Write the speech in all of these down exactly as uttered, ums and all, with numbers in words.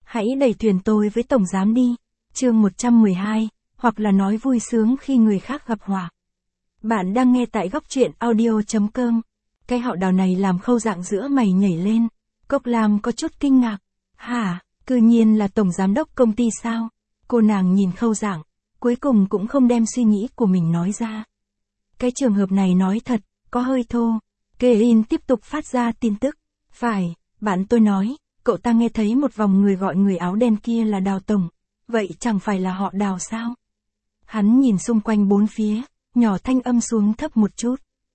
Hãy đẩy thuyền tôi với tổng giám đi. Chương một trăm mười hai, hoặc là nói vui sướng khi người khác gặp họa. Bạn đang nghe tại góc truyện audio chấm com. Cái họ Đào này làm Khâu Dạng giữa mày nhảy lên. Cốc Lam có chút kinh ngạc. Hả, cư nhiên là tổng giám đốc công ty sao? Cô nàng nhìn Khâu Dạng, cuối cùng cũng không đem suy nghĩ của mình nói ra. Cái trường hợp này nói thật, có hơi thô. Kevin tiếp tục phát ra tin tức. Phải, bạn tôi nói, cậu ta nghe thấy một vòng người gọi người áo đen kia là Đào tổng. Vậy chẳng phải là họ Đào sao? Hắn nhìn xung quanh bốn phía, nhỏ thanh âm xuống thấp một chút.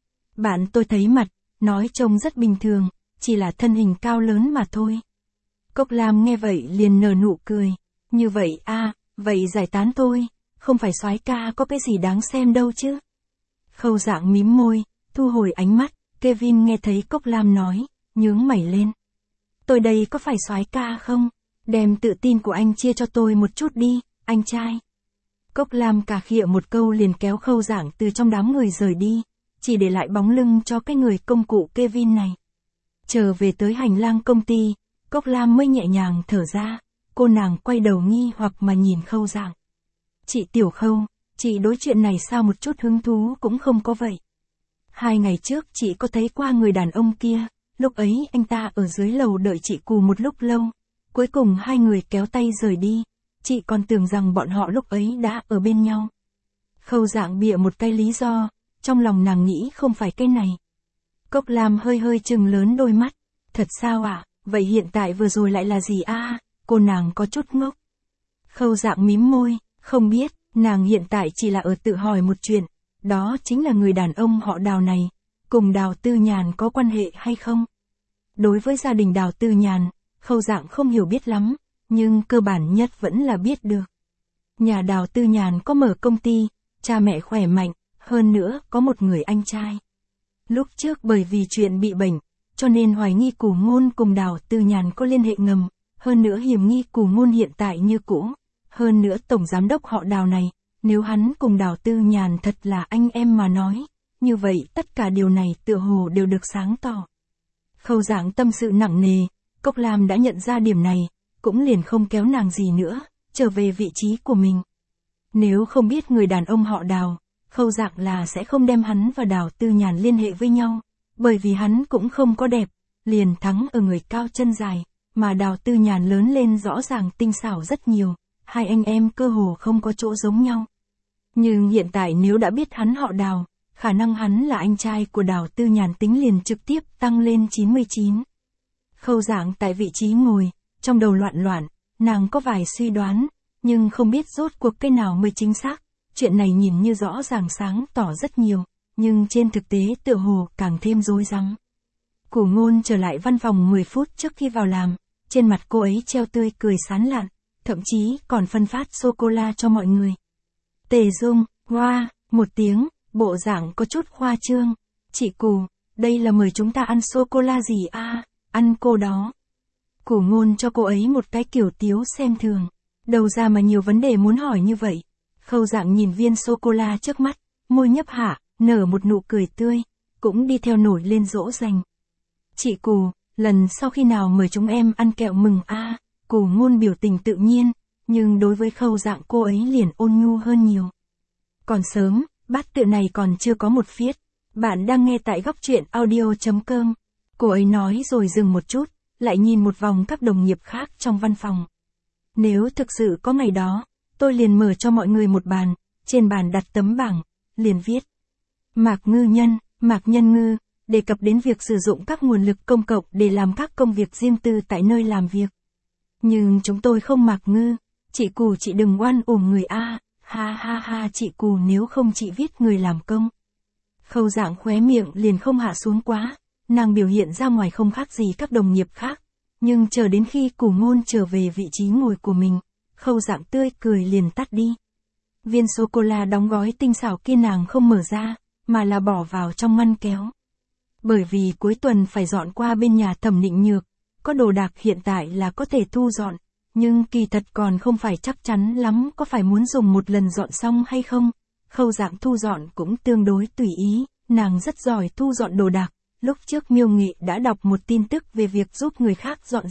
Bạn tôi thấy mặt, nói trông rất bình thường, chỉ là thân hình cao lớn mà thôi. Cốc Lam nghe vậy liền nở nụ cười. Như vậy à, vậy giải tán thôi, không phải soái ca có cái gì đáng xem đâu chứ. Khâu Dạng mím môi, thu hồi ánh mắt. Kevin nghe thấy Cốc Lam nói, nhướng mày lên. Tôi đây có phải soái ca không? Đem tự tin của anh chia cho tôi một chút đi, anh trai. Cốc Lam cà khịa một câu liền kéo Khâu Dạng từ trong đám người rời đi, chỉ để lại bóng lưng cho cái người công cụ Kevin này. Trở về tới hành lang công ty, Cốc Lam mới nhẹ nhàng thở ra, cô nàng quay đầu nghi hoặc mà nhìn Khâu Dạng. Chị Tiểu Khâu, chị đối chuyện này sao một chút hứng thú cũng không có vậy? Hai ngày trước chị có thấy qua người đàn ông kia, lúc ấy anh ta ở dưới lầu đợi chị Cù một lúc lâu, cuối cùng hai người kéo tay rời đi, chị còn tưởng rằng bọn họ lúc ấy đã ở bên nhau. Khâu Dạng bịa một cái lý do, trong lòng nàng nghĩ không phải cái này. Cốc Lam hơi hơi trừng lớn đôi mắt, thật sao ạ, à? Vậy hiện tại vừa rồi lại là gì a? À? Cô nàng có chút ngốc. Khâu Dạng mím môi, không biết, nàng hiện tại chỉ là ở tự hỏi một chuyện. Đó chính là người đàn ông họ Đào này, cùng Đào Tư Nhàn có quan hệ hay không? Đối với gia đình Đào Tư Nhàn, Khâu Dạng không hiểu biết lắm, nhưng cơ bản nhất vẫn là biết được. Nhà Đào Tư Nhàn có mở công ty, cha mẹ khỏe mạnh, hơn nữa có một người anh trai. Lúc trước bởi vì chuyện bị bệnh, cho nên hoài nghi Cù Ngôn cùng Đào Tư Nhàn có liên hệ ngầm, hơn nữa hiểm nghi Cù Ngôn hiện tại như cũ, hơn nữa tổng giám đốc họ Đào này. Nếu hắn cùng Đào Tư Nhàn thật là anh em mà nói, như vậy tất cả điều này tựa hồ đều được sáng tỏ. Khâu Dạng tâm sự nặng nề, Cốc Lam đã nhận ra điểm này, cũng liền không kéo nàng gì nữa, trở về vị trí của mình. Nếu không biết người đàn ông họ Đào, Khâu Dạng là sẽ không đem hắn và Đào Tư Nhàn liên hệ với nhau, bởi vì hắn cũng không có đẹp, liền thắng ở người cao chân dài, mà Đào Tư Nhàn lớn lên rõ ràng tinh xảo rất nhiều, hai anh em cơ hồ không có chỗ giống nhau. Nhưng hiện tại nếu đã biết hắn họ Đào, khả năng hắn là anh trai của Đào Tư Nhàn tính liền trực tiếp tăng lên chín mươi chín. Khâu Dạng tại vị trí ngồi, trong đầu loạn loạn, nàng có vài suy đoán, nhưng không biết rốt cuộc cái nào mới chính xác. Chuyện này nhìn như rõ ràng sáng tỏ rất nhiều, nhưng trên thực tế tựa hồ càng thêm rối rắm. Cù Ngôn trở lại văn phòng mười phút trước khi vào làm, trên mặt cô ấy treo tươi cười sán lạn, thậm chí còn phân phát sô-cô-la cho mọi người. Tề Dung, hoa, một tiếng, bộ dạng có chút khoa trương. Chị Cù, đây là mời chúng ta ăn sô-cô-la gì a? À? Ăn cô đó. Cù Ngôn cho cô ấy một cái kiểu tiếu xem thường. Đầu ra mà nhiều vấn đề muốn hỏi như vậy. Khâu Dạng nhìn viên sô-cô-la trước mắt, môi nhấp hạ, nở một nụ cười tươi, cũng đi theo nổi lên dỗ dành. Chị Cù, lần sau khi nào mời chúng em ăn kẹo mừng a? À? Cù Ngôn biểu tình tự nhiên, nhưng đối với Khâu Dạng cô ấy liền ôn nhu hơn nhiều. Còn sớm, bát tự này còn chưa có một phiết. Bạn đang nghe tại góc truyện audio chấm com. Cô ấy nói rồi dừng một chút, lại nhìn một vòng các đồng nghiệp khác trong văn phòng. Nếu thực sự có ngày đó, tôi liền mở cho mọi người một bàn, trên bàn đặt tấm bảng, liền viết. Mạc Ngư Nhân, Mạc Nhân Ngư, đề cập đến việc sử dụng các nguồn lực công cộng để làm các công việc riêng tư tại nơi làm việc. Nhưng chúng tôi không Mạc Ngư, chị Cù chị đừng oan uổng người a, ha ha ha chị Cù nếu không chị viết người làm công. Khâu Dạng khóe miệng liền không hạ xuống quá, nàng biểu hiện ra ngoài không khác gì các đồng nghiệp khác, nhưng chờ đến khi Cù Ngôn trở về vị trí ngồi của mình, Khâu Dạng tươi cười liền tắt đi. Viên sô-cô-la đóng gói tinh xảo kia nàng không mở ra, mà là bỏ vào trong ngăn kéo. Bởi vì cuối tuần phải dọn qua bên nhà Thẩm Định Nhược, có đồ đạc hiện tại là có thể thu dọn, nhưng kỳ thật còn không phải chắc chắn lắm có phải muốn dùng một lần dọn xong hay không. Khâu Dạng thu dọn cũng tương đối tùy ý, nàng rất giỏi thu dọn đồ đạc. Lúc trước Miêu Nghị đã đọc một tin tức về việc giúp người khác dọn dẹp,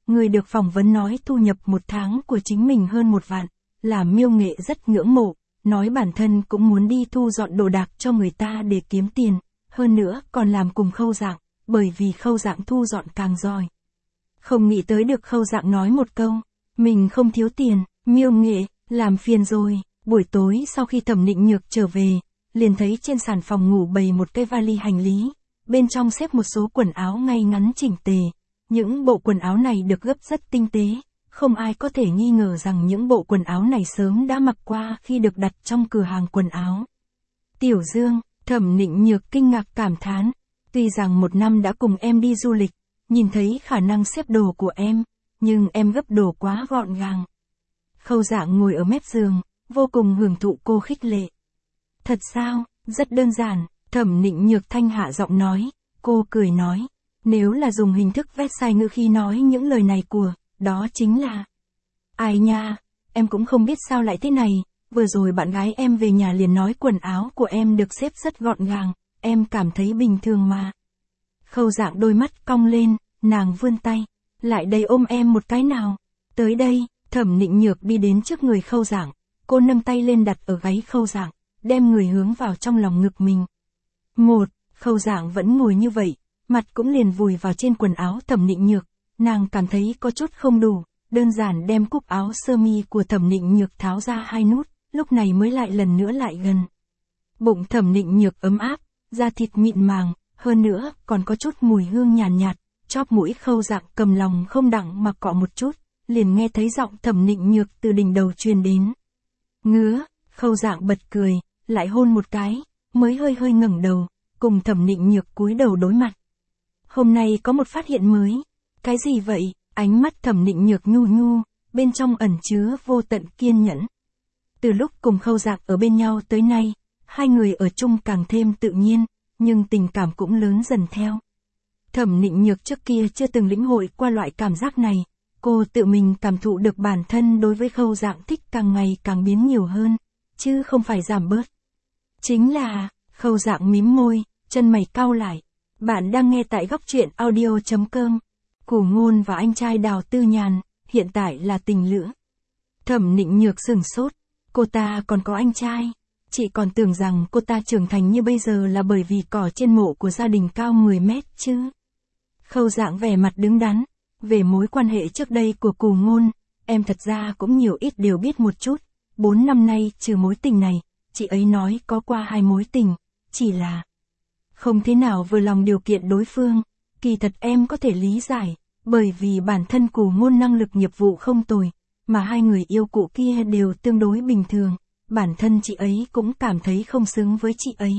người được phỏng vấn nói thu nhập một tháng của chính mình hơn một vạn, làm miêu nghệ rất ngưỡng mộ, nói bản thân cũng muốn đi thu dọn đồ đạc cho người ta để kiếm tiền, hơn nữa còn làm cùng Khâu Dạng, bởi vì Khâu Dạng thu dọn càng giỏi. Không nghĩ tới được Khâu Dạng nói một câu, mình không thiếu tiền, miêu nghệ, làm phiền rồi. Buổi tối sau khi Thẩm Nịnh Nhược trở về, liền thấy trên sàn phòng ngủ bày một cái vali hành lý, bên trong xếp một số quần áo ngay ngắn chỉnh tề. Những bộ quần áo này được gấp rất tinh tế, không ai có thể nghi ngờ rằng những bộ quần áo này sớm đã mặc qua khi được đặt trong cửa hàng quần áo. Tiểu Dương, Thẩm Nịnh Nhược kinh ngạc cảm thán, tuy rằng một năm đã cùng em đi du lịch, nhìn thấy khả năng xếp đồ của em, nhưng em gấp đồ quá gọn gàng. Khâu Dạng ngồi ở mép giường, vô cùng hưởng thụ cô khích lệ. Thật sao, rất đơn giản, Thẩm Nịnh Nhược thanh hạ giọng nói, cô cười nói, nếu là dùng hình thức vét sai ngữ khi nói những lời này của, đó chính là. Ai nha, em cũng không biết sao lại thế này, vừa rồi bạn gái em về nhà liền nói quần áo của em được xếp rất gọn gàng, em cảm thấy bình thường mà. Khâu Dạng đôi mắt cong lên, nàng vươn tay, lại đây ôm em một cái nào. Tới đây, Thẩm Nịnh Nhược đi đến trước người Khâu Dạng, cô nâng tay lên đặt ở gáy Khâu Dạng, đem người hướng vào trong lòng ngực mình. Một, Khâu Dạng vẫn ngồi như vậy, mặt cũng liền vùi vào trên quần áo Thẩm Nịnh Nhược, nàng cảm thấy có chút không đủ, đơn giản đem cúc áo sơ mi của Thẩm Nịnh Nhược tháo ra hai nút, lúc này mới lại lần nữa lại gần. Bụng Thẩm Nịnh Nhược ấm áp, da thịt mịn màng, hơn nữa còn có chút mùi hương nhàn nhạt, nhạt, chóp mũi Khâu Dạng cầm lòng không đặng mà cọ một chút, liền nghe thấy giọng Thẩm Nịnh Nhược từ đỉnh đầu truyền đến. Ngứa, Khâu Dạng bật cười, lại hôn một cái, mới hơi hơi ngẩng đầu, cùng Thẩm Nịnh Nhược cúi đầu đối mặt. Hôm nay có một phát hiện mới. Cái gì vậy? Ánh mắt Thẩm Nịnh Nhược nhu nhu, bên trong ẩn chứa vô tận kiên nhẫn. Từ lúc cùng Khâu Dạng ở bên nhau tới nay, hai người ở chung càng thêm tự nhiên, nhưng tình cảm cũng lớn dần theo. Thẩm Nịnh Nhược trước kia chưa từng lĩnh hội qua loại cảm giác này, cô tự mình cảm thụ được bản thân đối với Khâu Dạng thích càng ngày càng biến nhiều hơn, chứ không phải giảm bớt. Chính là, Khâu Dạng mím môi, chân mày cau lại. Bạn đang nghe tại góc truyện audio chấm com. Củ Ngôn và anh trai Đào Tư Nhàn, hiện tại là tình lữ. Thẩm Nịnh Nhược sửng sốt, cô ta còn có anh trai. Chị còn tưởng rằng cô ta trưởng thành như bây giờ là bởi vì cỏ trên mộ của gia đình cao mười mét chứ. Khâu Dạng vẻ mặt đứng đắn, về mối quan hệ trước đây của Củ Ngôn, em thật ra cũng nhiều ít đều biết một chút. Bốn năm nay trừ mối tình này, chị ấy nói có qua hai mối tình, chỉ là không thế nào vừa lòng điều kiện đối phương. Kỳ thật em có thể lý giải, bởi vì bản thân Củ Ngôn năng lực nghiệp vụ không tồi, mà hai người yêu cụ kia đều tương đối bình thường, bản thân chị ấy cũng cảm thấy không xứng với chị ấy.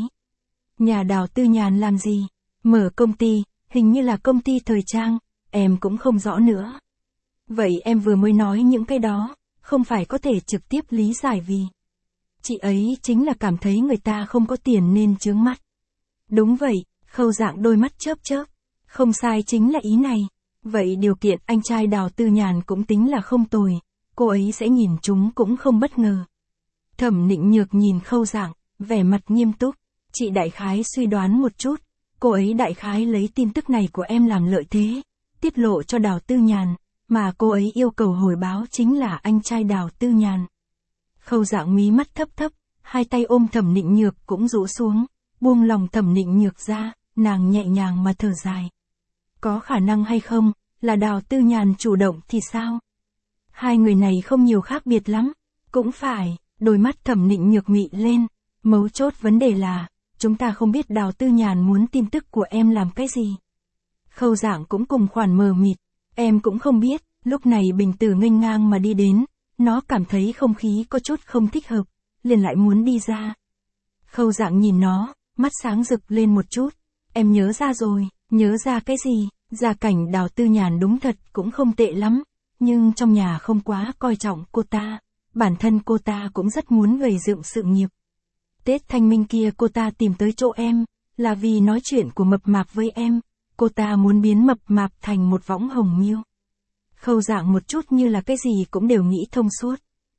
Nhà Đào Tư Nhàn làm gì? Mở công ty, hình như là công ty thời trang, em cũng không rõ nữa. Vậy em vừa mới nói những cái đó, không phải có thể trực tiếp lý giải vì chị ấy chính là cảm thấy người ta không có tiền nên chướng mắt. Đúng vậy, Khâu Dạng đôi mắt chớp chớp. Không sai chính là ý này. Vậy điều kiện anh trai Đào Tư Nhàn cũng tính là không tồi, cô ấy sẽ nhìn chúng cũng không bất ngờ. Thẩm Nịnh Nhược nhìn Khâu Dạng, vẻ mặt nghiêm túc. Chị đại khái suy đoán một chút, cô ấy đại khái lấy tin tức này của em làm lợi thế, tiết lộ cho Đào Tư Nhàn, mà cô ấy yêu cầu hồi báo chính là anh trai Đào Tư Nhàn. Khâu Dạng mí mắt thấp thấp, hai tay ôm Thẩm Nịnh Nhược cũng rũ xuống, buông lòng Thẩm Nịnh Nhược ra, nàng nhẹ nhàng mà thở dài. Có khả năng hay không, là Đào Tư Nhàn chủ động thì sao? Hai người này không nhiều khác biệt lắm. Cũng phải, đôi mắt Thẩm Nịnh Nhược mị lên. Mấu chốt vấn đề là, chúng ta không biết Đào Tư Nhàn muốn tin tức của em làm cái gì. Khâu Dạng cũng cùng khoản mờ mịt. Em cũng không biết, lúc này Bình Tử nghênh ngang mà đi đến. Nó cảm thấy không khí có chút không thích hợp, liền lại muốn đi ra. Khâu Dạng nhìn nó, mắt sáng rực lên một chút. Em nhớ ra rồi, nhớ ra cái gì? Gia cảnh Đào Tư Nhàn đúng thật cũng không tệ lắm, nhưng trong nhà không quá coi trọng cô ta, bản thân cô ta cũng rất muốn gầy dựng sự nghiệp. Tết Thanh Minh kia cô ta tìm tới chỗ em, là vì nói chuyện của Mập Mạp với em, cô ta muốn biến Mập Mạp thành một võng hồng miêu. Khâu Dạng một chút như là cái gì cũng đều nghĩ thông suốt.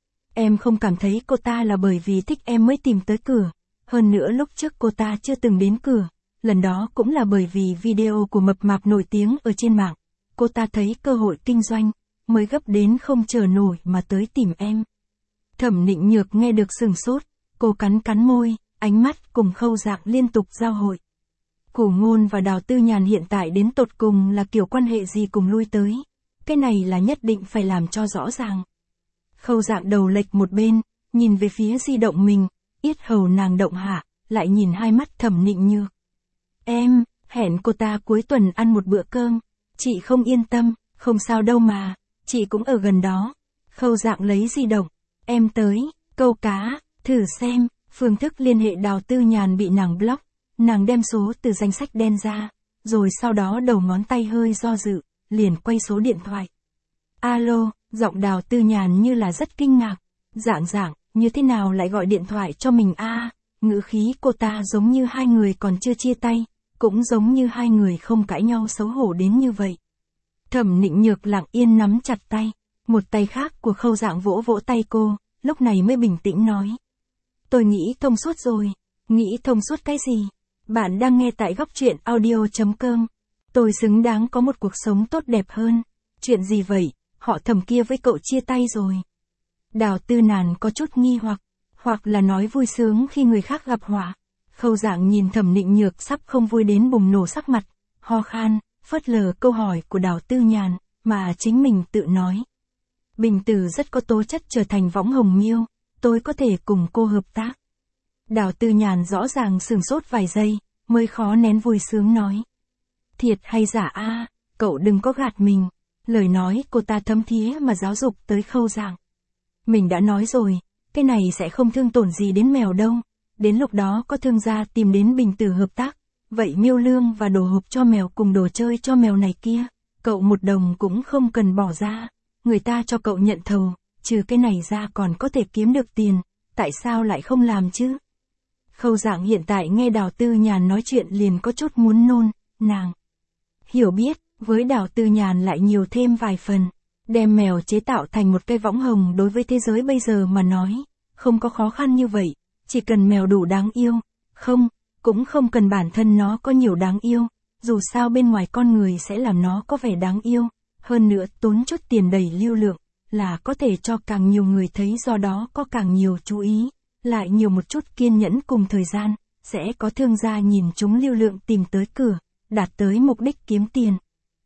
Em không cảm thấy cô ta là bởi vì thích em mới tìm tới cửa, hơn nữa lúc trước cô ta chưa từng đến cửa. Lần đó cũng là bởi vì video của Mập Mạp nổi tiếng ở trên mạng, cô ta thấy cơ hội kinh doanh, mới gấp đến không chờ nổi mà tới tìm em. Thẩm Nịnh Nhược nghe được sừng sốt, cô cắn cắn môi, ánh mắt cùng Khâu Dạng liên tục giao hội. Củ Ngôn và Đào Tư Nhàn hiện tại đến tột cùng là kiểu quan hệ gì cùng lui tới, cái này là nhất định phải làm cho rõ ràng. Khâu Dạng đầu lệch một bên, nhìn về phía di động mình, yết hầu nàng động hạ, lại nhìn hai mắt Thẩm Nịnh Nhược. Em, hẹn cô ta cuối tuần ăn một bữa cơm, chị không yên tâm, không sao đâu mà, chị cũng ở gần đó. Khâu Dạng lấy di động, em tới, câu cá, thử xem, phương thức liên hệ Đào Tư Nhàn bị nàng block, nàng đem số từ danh sách đen ra, rồi sau đó đầu ngón tay hơi do dự, liền quay số điện thoại. Alo, giọng Đào Tư Nhàn như là rất kinh ngạc, Dạng Dạng, như thế nào lại gọi điện thoại cho mình a? À, ngữ khí cô ta giống như hai người còn chưa chia tay, cũng giống như hai người không cãi nhau xấu hổ đến như vậy. Thẩm Nịnh Nhược lặng yên nắm chặt tay, một tay khác của Khâu Dạng vỗ vỗ tay cô, lúc này mới bình tĩnh nói. Tôi nghĩ thông suốt rồi. Nghĩ thông suốt cái gì? Bạn đang nghe tại góc truyện audio chấm com. Tôi xứng đáng có một cuộc sống tốt đẹp hơn. Chuyện gì vậy? Họ Thẩm kia với cậu chia tay rồi. Đào Tư Nhàn có chút nghi hoặc, hoặc là nói vui sướng khi người khác gặp họa. Khâu Dạng nhìn Thẩm Nịnh Nhược sắp không vui đến bùng nổ sắc mặt, ho khan, phớt lờ câu hỏi của Đào Tư Nhàn, mà chính mình tự nói. Bình Tử rất có tố chất trở thành võng hồng miêu, tôi có thể cùng cô hợp tác. Đào Tư Nhàn rõ ràng sửng sốt vài giây, mới khó nén vui sướng nói. Thiệt hay giả a, cậu đừng có gạt mình. Lời nói cô ta thấm thía mà giáo dục tới Khâu Dạng. Mình đã nói rồi, cái này sẽ không thương tổn gì đến mèo đâu. Đến lúc đó có thương gia tìm đến Bình Tử hợp tác, vậy miêu lương và đồ hộp cho mèo cùng đồ chơi cho mèo này kia, cậu một đồng cũng không cần bỏ ra. Người ta cho cậu nhận thầu, trừ cái này ra còn có thể kiếm được tiền, tại sao lại không làm chứ? Khâu Dạng hiện tại nghe Đào Tư Nhàn nói chuyện liền có chút muốn nôn, nàng hiểu biết, với Đào Tư Nhàn lại nhiều thêm vài phần, đem mèo chế tạo thành một cây võng hồng đối với thế giới bây giờ mà nói, không có khó khăn như vậy, chỉ cần mèo đủ đáng yêu, không, cũng không cần bản thân nó có nhiều đáng yêu, dù sao bên ngoài con người sẽ làm nó có vẻ đáng yêu, hơn nữa tốn chút tiền đẩy lưu lượng, là có thể cho càng nhiều người thấy, do đó có càng nhiều chú ý, lại nhiều một chút kiên nhẫn cùng thời gian, sẽ có thương gia nhìn chúng lưu lượng tìm tới cửa, đạt tới mục đích kiếm tiền.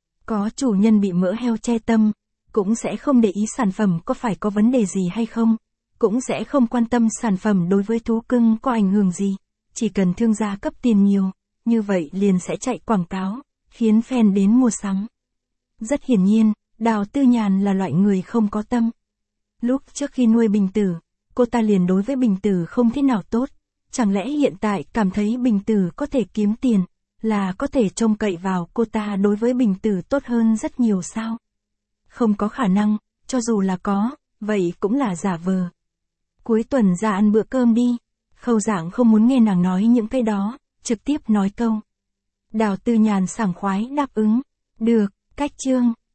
Có chủ nhân bị mỡ heo che tâm, cũng sẽ không để ý sản phẩm có phải có vấn đề gì hay không, cũng sẽ không quan tâm sản phẩm đối với thú cưng có ảnh hưởng gì, chỉ cần thương gia cấp tiền nhiều, như vậy liền sẽ chạy quảng cáo, khiến fan đến mua sắm. Rất hiển nhiên, Đào Tư Nhàn là loại người không có tâm. Lúc trước khi nuôi Bình Tử, cô ta liền đối với Bình Tử không thế nào tốt, chẳng lẽ hiện tại cảm thấy Bình Tử có thể kiếm tiền, là có thể trông cậy vào cô ta đối với Bình Tử tốt hơn rất nhiều sao? Không có khả năng, cho dù là có, vậy cũng là giả vờ. Cuối tuần ra ăn bữa cơm đi. Khâu Dạng không muốn nghe nàng nói những cái đó, trực tiếp nói câu. Đào Tư Nhàn sảng khoái đáp ứng. Được, cách chương.